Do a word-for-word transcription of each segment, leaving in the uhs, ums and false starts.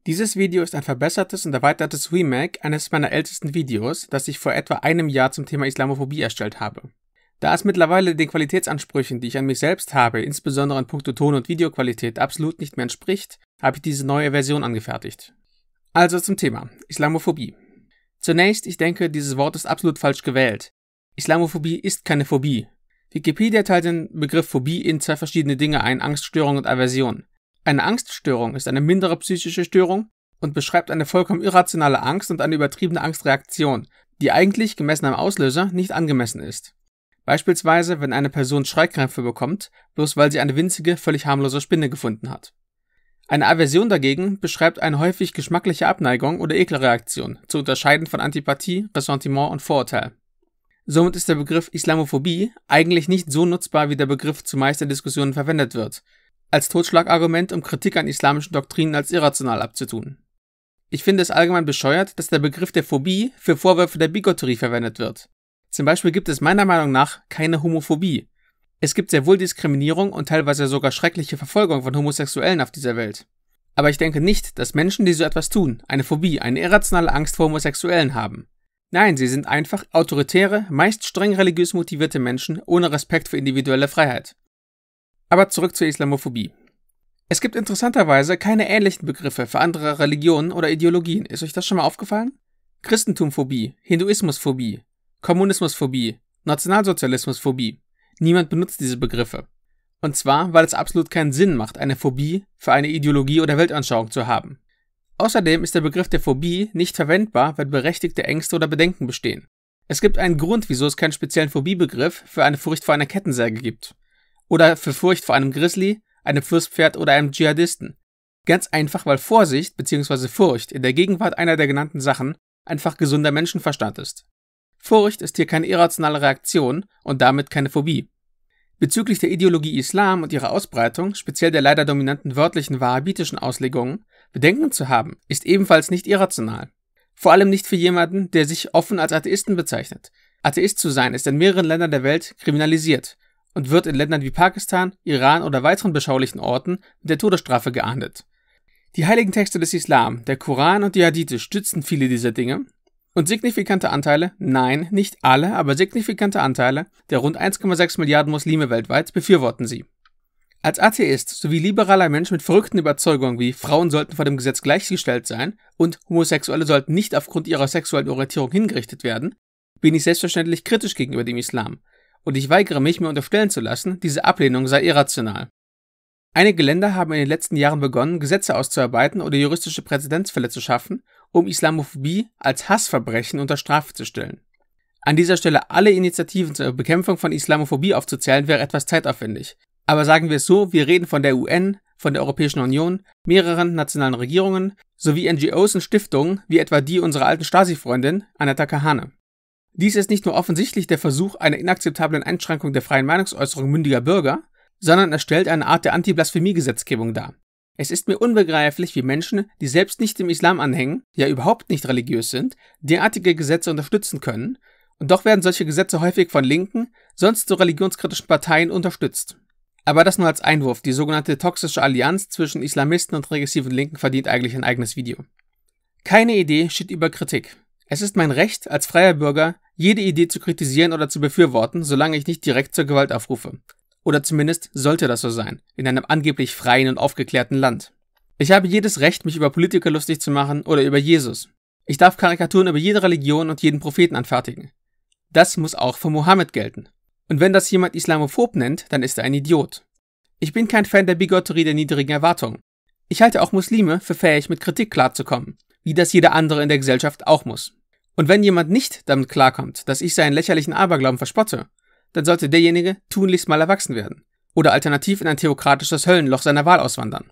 Dieses Video ist ein verbessertes und erweitertes Remake eines meiner ältesten Videos, das ich vor etwa einem Jahr zum Thema Islamophobie erstellt habe. Da es mittlerweile den Qualitätsansprüchen, die ich an mich selbst habe, insbesondere in puncto Ton- und Videoqualität, absolut nicht mehr entspricht, habe ich diese neue Version angefertigt. Also zum Thema Islamophobie. Zunächst, ich denke, dieses Wort ist absolut falsch gewählt. Islamophobie ist keine Phobie. Wikipedia teilt den Begriff Phobie in zwei verschiedene Dinge ein: Angststörung und Aversion. Eine Angststörung ist eine mindere psychische Störung und beschreibt eine vollkommen irrationale Angst und eine übertriebene Angstreaktion, die eigentlich, gemessen am Auslöser, nicht angemessen ist. Beispielsweise, wenn eine Person Schreikrämpfe bekommt, bloß weil sie eine winzige, völlig harmlose Spinne gefunden hat. Eine Aversion dagegen beschreibt eine häufig geschmackliche Abneigung oder Ekelreaktion, zu unterscheiden von Antipathie, Ressentiment und Vorurteil. Somit ist der Begriff Islamophobie eigentlich nicht so nutzbar, wie der Begriff zumeist in Diskussionen verwendet wird, als Totschlagargument, um Kritik an islamischen Doktrinen als irrational abzutun. Ich finde es allgemein bescheuert, dass der Begriff der Phobie für Vorwürfe der Bigotterie verwendet wird. Zum Beispiel gibt es meiner Meinung nach keine Homophobie. Es gibt sehr wohl Diskriminierung und teilweise sogar schreckliche Verfolgung von Homosexuellen auf dieser Welt. Aber ich denke nicht, dass Menschen, die so etwas tun, eine Phobie, eine irrationale Angst vor Homosexuellen haben. Nein, sie sind einfach autoritäre, meist streng religiös motivierte Menschen ohne Respekt für individuelle Freiheit. Aber zurück zur Islamophobie. Es gibt interessanterweise keine ähnlichen Begriffe für andere Religionen oder Ideologien. Ist euch das schon mal aufgefallen? Christentumphobie, Hinduismusphobie, Kommunismusphobie, Nationalsozialismusphobie. Niemand benutzt diese Begriffe. Und zwar, weil es absolut keinen Sinn macht, eine Phobie für eine Ideologie oder Weltanschauung zu haben. Außerdem ist der Begriff der Phobie nicht verwendbar, wenn berechtigte Ängste oder Bedenken bestehen. Es gibt einen Grund, wieso es keinen speziellen Phobie-Begriff für eine Furcht vor einer Kettensäge gibt. Oder für Furcht vor einem Grizzly, einem Flusspferd oder einem Dschihadisten. Ganz einfach, weil Vorsicht bzw. Furcht in der Gegenwart einer der genannten Sachen einfach gesunder Menschenverstand ist. Furcht ist hier keine irrationale Reaktion und damit keine Phobie. Bezüglich der Ideologie Islam und ihrer Ausbreitung, speziell der leider dominanten wörtlichen wahhabitischen Auslegungen, Bedenken zu haben, ist ebenfalls nicht irrational. Vor allem nicht für jemanden, der sich offen als Atheisten bezeichnet. Atheist zu sein ist in mehreren Ländern der Welt kriminalisiert und wird in Ländern wie Pakistan, Iran oder weiteren beschaulichen Orten mit der Todesstrafe geahndet. Die heiligen Texte des Islam, der Koran und die Hadithe stützen viele dieser Dinge und signifikante Anteile, nein, nicht alle, aber signifikante Anteile der rund eins Komma sechs Milliarden Muslime weltweit befürworten sie. Als Atheist sowie liberaler Mensch mit verrückten Überzeugungen wie Frauen sollten vor dem Gesetz gleichgestellt sein und Homosexuelle sollten nicht aufgrund ihrer sexuellen Orientierung hingerichtet werden, bin ich selbstverständlich kritisch gegenüber dem Islam. Und ich weigere mich, mir unterstellen zu lassen, diese Ablehnung sei irrational. Einige Länder haben in den letzten Jahren begonnen, Gesetze auszuarbeiten oder juristische Präzedenzfälle zu schaffen, um Islamophobie als Hassverbrechen unter Strafe zu stellen. An dieser Stelle alle Initiativen zur Bekämpfung von Islamophobie aufzuzählen, wäre etwas zeitaufwendig. Aber sagen wir es so, wir reden von der U N, von der Europäischen Union, mehreren nationalen Regierungen sowie N G Os und Stiftungen, wie etwa die unserer alten Stasi-Freundin Anata Kahane. Dies ist nicht nur offensichtlich der Versuch einer inakzeptablen Einschränkung der freien Meinungsäußerung mündiger Bürger, sondern es stellt eine Art der Anti-Blasphemie-Gesetzgebung dar. Es ist mir unbegreiflich, wie Menschen, die selbst nicht dem Islam anhängen, ja überhaupt nicht religiös sind, derartige Gesetze unterstützen können, und doch werden solche Gesetze häufig von linken, sonst so religionskritischen Parteien unterstützt. Aber das nur als Einwurf, die sogenannte toxische Allianz zwischen Islamisten und regressiven Linken verdient eigentlich ein eigenes Video. Keine Idee steht über Kritik. Es ist mein Recht, als freier Bürger, jede Idee zu kritisieren oder zu befürworten, solange ich nicht direkt zur Gewalt aufrufe. Oder zumindest sollte das so sein, in einem angeblich freien und aufgeklärten Land. Ich habe jedes Recht, mich über Politiker lustig zu machen oder über Jesus. Ich darf Karikaturen über jede Religion und jeden Propheten anfertigen. Das muss auch für Mohammed gelten. Und wenn das jemand Islamophob nennt, dann ist er ein Idiot. Ich bin kein Fan der Bigotterie der niedrigen Erwartungen. Ich halte auch Muslime für fähig, mit Kritik klarzukommen, wie das jeder andere in der Gesellschaft auch muss. Und wenn jemand nicht damit klarkommt, dass ich seinen lächerlichen Aberglauben verspotte, dann sollte derjenige tunlichst mal erwachsen werden oder alternativ in ein theokratisches Höllenloch seiner Wahl auswandern.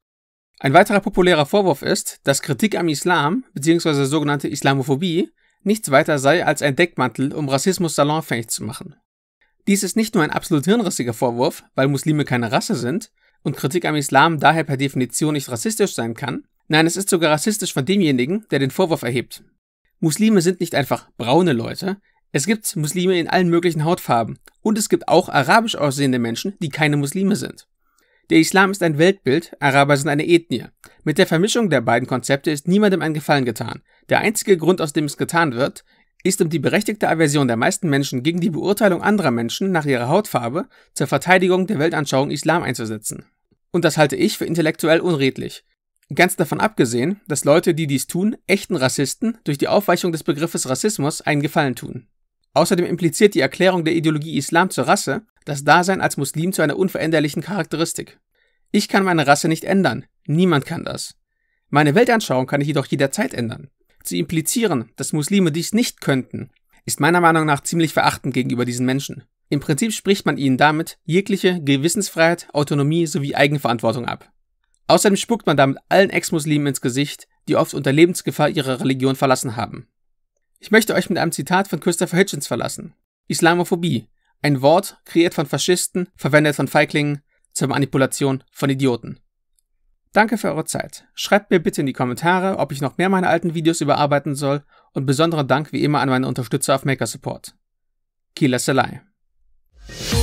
Ein weiterer populärer Vorwurf ist, dass Kritik am Islam bzw. sogenannte Islamophobie nichts weiter sei als ein Deckmantel, um Rassismus salonfähig zu machen. Dies ist nicht nur ein absolut hirnrissiger Vorwurf, weil Muslime keine Rasse sind und Kritik am Islam daher per Definition nicht rassistisch sein kann, nein, es ist sogar rassistisch von demjenigen, der den Vorwurf erhebt. Muslime sind nicht einfach braune Leute, es gibt Muslime in allen möglichen Hautfarben und es gibt auch arabisch aussehende Menschen, die keine Muslime sind. Der Islam ist ein Weltbild, Araber sind eine Ethnie. Mit der Vermischung der beiden Konzepte ist niemandem ein Gefallen getan. Der einzige Grund, aus dem es getan wird, ist, um die berechtigte Aversion der meisten Menschen gegen die Beurteilung anderer Menschen nach ihrer Hautfarbe zur Verteidigung der Weltanschauung Islam einzusetzen. Und das halte ich für intellektuell unredlich. Ganz davon abgesehen, dass Leute, die dies tun, echten Rassisten durch die Aufweichung des Begriffes Rassismus einen Gefallen tun. Außerdem impliziert die Erklärung der Ideologie Islam zur Rasse das Dasein als Muslim zu einer unveränderlichen Charakteristik. Ich kann meine Rasse nicht ändern. Niemand kann das. Meine Weltanschauung kann ich jedoch jederzeit ändern. Zu implizieren, dass Muslime dies nicht könnten, ist meiner Meinung nach ziemlich verachtend gegenüber diesen Menschen. Im Prinzip spricht man ihnen damit jegliche Gewissensfreiheit, Autonomie sowie Eigenverantwortung ab. Außerdem spuckt man damit allen Ex-Muslimen ins Gesicht, die oft unter Lebensgefahr ihre Religion verlassen haben. Ich möchte euch mit einem Zitat von Christopher Hitchens verlassen. Islamophobie. Ein Wort, kreiert von Faschisten, verwendet von Feiglingen, zur Manipulation von Idioten. Danke für eure Zeit. Schreibt mir bitte in die Kommentare, ob ich noch mehr meiner alten Videos überarbeiten soll und besonderen Dank wie immer an meine Unterstützer auf Maker Support. Kila Salai.